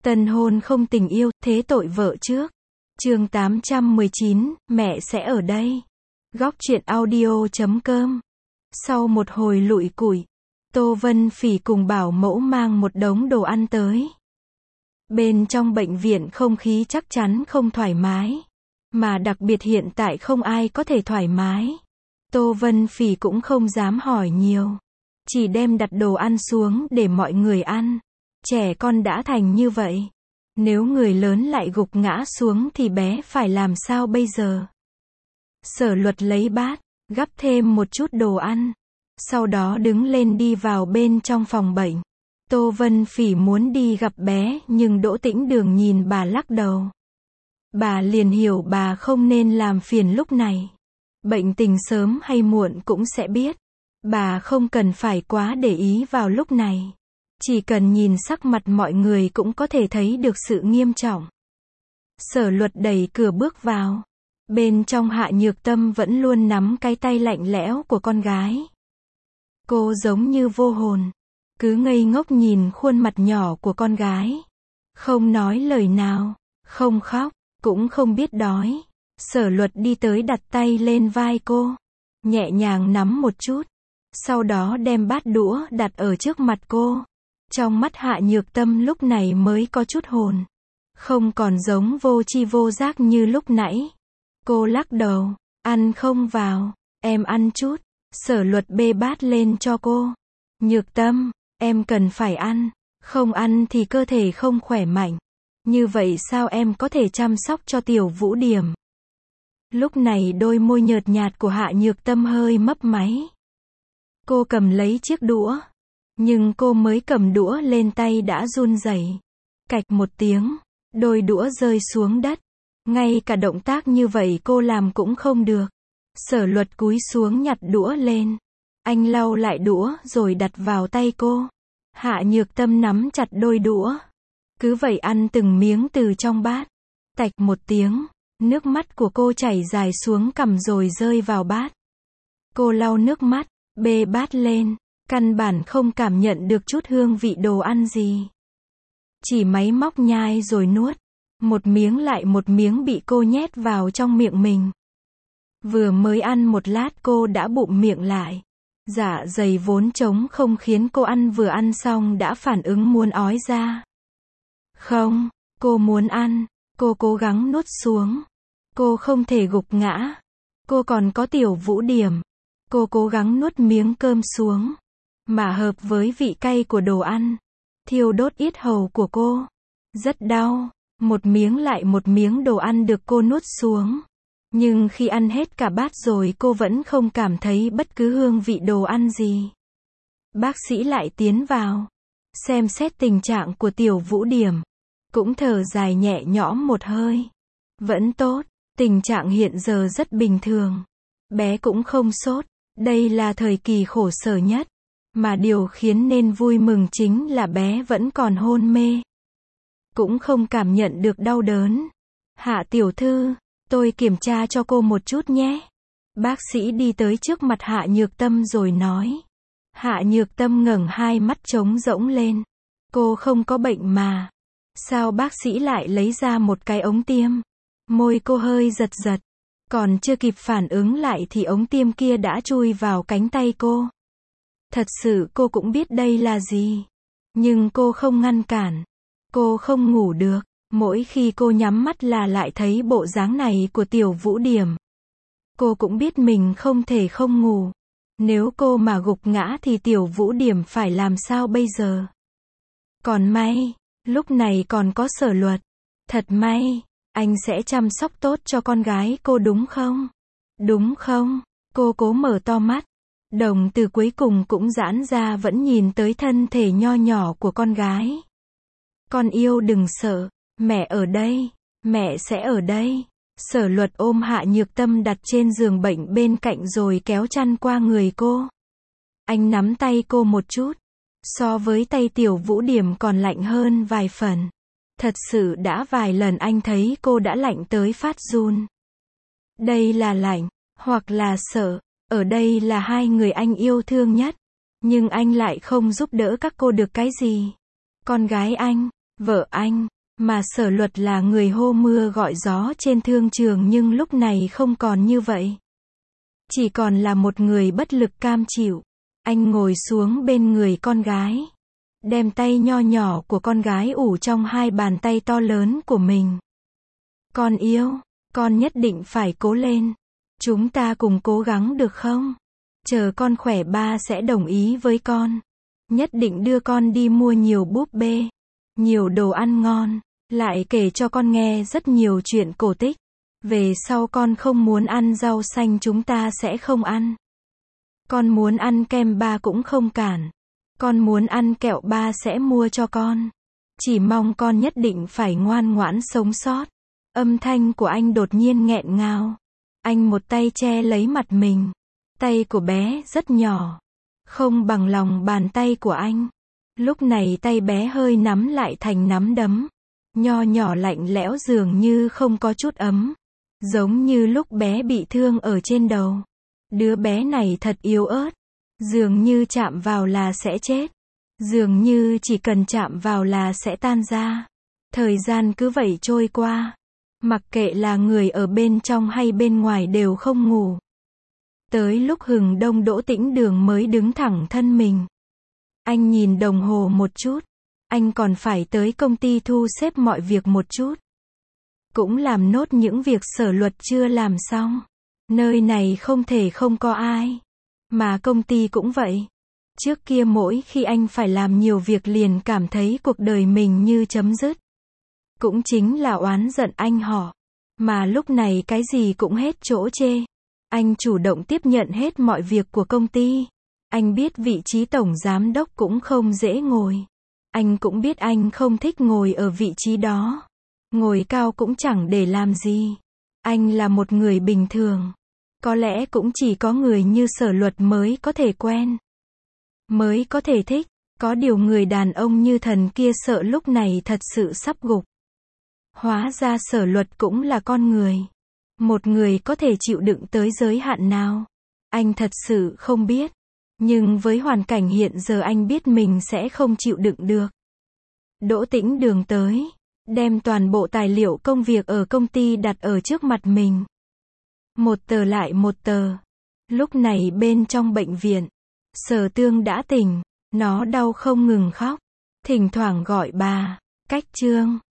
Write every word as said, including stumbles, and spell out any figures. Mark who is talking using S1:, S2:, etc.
S1: Tân hôn không tình yêu, thế tội vợ trước. Chương tám trăm mười chín, mẹ sẽ ở đây. Góc truyện audio chấm com. Sau một hồi lụi cụi, Tô Vân Phỉ cùng bảo mẫu mang một đống đồ ăn tới. Bên trong bệnh viện không khí chắc chắn không thoải mái. Mà đặc biệt hiện tại không ai có thể thoải mái. Tô Vân Phỉ cũng không dám hỏi nhiều. Chỉ đem đặt đồ ăn xuống để mọi người ăn. Trẻ con đã thành như vậy. Nếu người lớn lại gục ngã xuống thì bé phải làm sao bây giờ? Sở Luật lấy bát, gắp thêm một chút đồ ăn. Sau đó đứng lên đi vào bên trong phòng bệnh. Tô Vân Phỉ muốn đi gặp bé nhưng Đỗ Tĩnh Đường nhìn bà lắc đầu. Bà liền hiểu bà không nên làm phiền lúc này. Bệnh tình sớm hay muộn cũng sẽ biết. Bà không cần phải quá để ý vào lúc này. Chỉ cần nhìn sắc mặt mọi người cũng có thể thấy được sự nghiêm trọng. Sở Luật đẩy cửa bước vào. Bên trong Hạ Nhược Tâm vẫn luôn nắm cái tay lạnh lẽo của con gái. Cô giống như vô hồn. Cứ ngây ngốc nhìn khuôn mặt nhỏ của con gái. Không nói lời nào, không khóc, cũng không biết đói. Sở Luật đi tới đặt tay lên vai cô. Nhẹ nhàng nắm một chút. Sau đó đem bát đũa đặt ở trước mặt cô. Trong mắt Hạ Nhược Tâm lúc này mới có chút hồn. Không còn giống vô tri vô giác như lúc nãy. Cô lắc đầu, ăn không vào, em ăn chút. Sở Luật bê bát lên cho cô. Nhược Tâm, em cần phải ăn, không ăn thì cơ thể không khỏe mạnh. Như vậy sao em có thể chăm sóc cho Tiểu Vũ Điểm? Lúc này đôi môi nhợt nhạt của Hạ Nhược Tâm hơi mấp máy. Cô cầm lấy chiếc đũa. Nhưng cô mới cầm đũa lên tay đã run rẩy. Cạch một tiếng, đôi đũa rơi xuống đất. Ngay cả động tác như vậy cô làm cũng không được. Sở Luật cúi xuống nhặt đũa lên. Anh lau lại đũa rồi đặt vào tay cô. Hạ Nhược Tâm nắm chặt đôi đũa. Cứ vậy ăn từng miếng từ trong bát. Tạch một tiếng, nước mắt của cô chảy dài xuống cằm rồi rơi vào bát. Cô lau nước mắt, bê bát lên. Căn bản không cảm nhận được chút hương vị đồ ăn gì. Chỉ máy móc nhai rồi nuốt. Một miếng lại một miếng bị cô nhét vào trong miệng mình. Vừa mới ăn một lát cô đã bụng miệng lại. Dạ dày vốn trống không khiến cô ăn vừa ăn xong đã phản ứng muốn ói ra. Không, cô muốn ăn. Cô cố gắng nuốt xuống. Cô không thể gục ngã. Cô còn có Tiểu Vũ Điểm. Cô cố gắng nuốt miếng cơm xuống. Mà hợp với vị cay của đồ ăn. Thiêu đốt yết hầu của cô. Rất đau. Một miếng lại một miếng đồ ăn được cô nuốt xuống. Nhưng khi ăn hết cả bát rồi cô vẫn không cảm thấy bất cứ hương vị đồ ăn gì. Bác sĩ lại tiến vào. Xem xét tình trạng của Tiểu Vũ Điểm. Cũng thở dài nhẹ nhõm một hơi. Vẫn tốt. Tình trạng hiện giờ rất bình thường. Bé cũng không sốt. Đây là thời kỳ khổ sở nhất. Mà điều khiến nên vui mừng chính là bé vẫn còn hôn mê. Cũng không cảm nhận được đau đớn. Hạ tiểu thư, tôi kiểm tra cho cô một chút nhé. Bác sĩ đi tới trước mặt Hạ Nhược Tâm rồi nói. Hạ Nhược Tâm ngẩng hai mắt trống rỗng lên. Cô không có bệnh mà. Sao bác sĩ lại lấy ra một cái ống tiêm? Môi cô hơi giật giật. Còn chưa kịp phản ứng lại thì ống tiêm kia đã chui vào cánh tay cô. Thật sự cô cũng biết đây là gì. Nhưng cô không ngăn cản. Cô không ngủ được. Mỗi khi cô nhắm mắt là lại thấy bộ dáng này của Tiểu Vũ Điểm. Cô cũng biết mình không thể không ngủ. Nếu cô mà gục ngã thì Tiểu Vũ Điểm phải làm sao bây giờ? Còn may, lúc này còn có Sở Luật. Thật may, anh sẽ chăm sóc tốt cho con gái cô đúng không? Đúng không? Cô cố mở to mắt. Đồng từ cuối cùng cũng giãn ra vẫn nhìn tới thân thể nho nhỏ của con gái. Con yêu đừng sợ, mẹ ở đây, mẹ sẽ ở đây. Sở Luật ôm Hạ Nhược Tâm đặt trên giường bệnh bên cạnh rồi kéo chăn qua người cô. Anh nắm tay cô một chút. So với tay Tiểu Vũ Điểm còn lạnh hơn vài phần. Thật sự đã vài lần anh thấy cô đã lạnh tới phát run. Đây là lạnh, hoặc là sợ. Ở đây là hai người anh yêu thương nhất. Nhưng anh lại không giúp đỡ các cô được cái gì. Con gái anh, vợ anh, Mà Sở Luật là người hô mưa gọi gió trên thương trường nhưng lúc này không còn như vậy. Chỉ còn là một người bất lực cam chịu. Anh ngồi xuống bên người con gái. Đem tay nho nhỏ của con gái ủ trong hai bàn tay to lớn của mình. Con yêu, con nhất định phải cố lên. Chúng ta cùng cố gắng được không? Chờ con khỏe ba sẽ đồng ý với con. Nhất định đưa con đi mua nhiều búp bê, nhiều đồ ăn ngon. Lại kể cho con nghe rất nhiều chuyện cổ tích. Về sau con không muốn ăn rau xanh chúng ta sẽ không ăn. Con muốn ăn kem ba cũng không cản. Con muốn ăn kẹo ba sẽ mua cho con. Chỉ mong con nhất định phải ngoan ngoãn sống sót. Âm thanh của anh đột nhiên nghẹn ngào. Anh một tay che lấy mặt mình. Tay của bé rất nhỏ. Không bằng lòng bàn tay của anh. Lúc này tay bé hơi nắm lại thành nắm đấm. Nho nhỏ lạnh lẽo dường như không có chút ấm. Giống như lúc bé bị thương ở trên đầu. Đứa bé này thật yếu ớt. Dường như chạm vào là sẽ chết. Dường như chỉ cần chạm vào là sẽ tan ra. Thời gian cứ vậy trôi qua. Mặc kệ là người ở bên trong hay bên ngoài đều không ngủ. Tới lúc hừng đông Đỗ Tĩnh Đường mới đứng thẳng thân mình. Anh nhìn đồng hồ một chút. Anh còn phải tới công ty thu xếp mọi việc một chút. Cũng làm nốt những việc Sở Luật chưa làm xong. Nơi này không thể không có ai. Mà công ty cũng vậy. Trước kia mỗi khi anh phải làm nhiều việc liền cảm thấy cuộc đời mình như chấm dứt. Cũng chính là oán giận anh họ. Mà lúc này cái gì cũng hết chỗ chê. Anh chủ động tiếp nhận hết mọi việc của công ty. Anh biết vị trí tổng giám đốc cũng không dễ ngồi. Anh cũng biết anh không thích ngồi ở vị trí đó. Ngồi cao cũng chẳng để làm gì. Anh là một người bình thường. Có lẽ cũng chỉ có người như Sở Luật mới có thể quen. Mới có thể thích. Có điều người đàn ông như thần kia sợ lúc này thật sự sắp gục. Hóa ra Sở Luật cũng là con người. Một người có thể chịu đựng tới giới hạn nào? Anh thật sự không biết. Nhưng với hoàn cảnh hiện giờ anh biết mình sẽ không chịu đựng được. Đỗ Tĩnh Đường tới. Đem toàn bộ tài liệu công việc ở công ty đặt ở trước mặt mình. Một tờ lại một tờ. Lúc này bên trong bệnh viện. Sở Tương đã tỉnh. Nó đau không ngừng khóc. Thỉnh thoảng gọi bà. Cách Trương.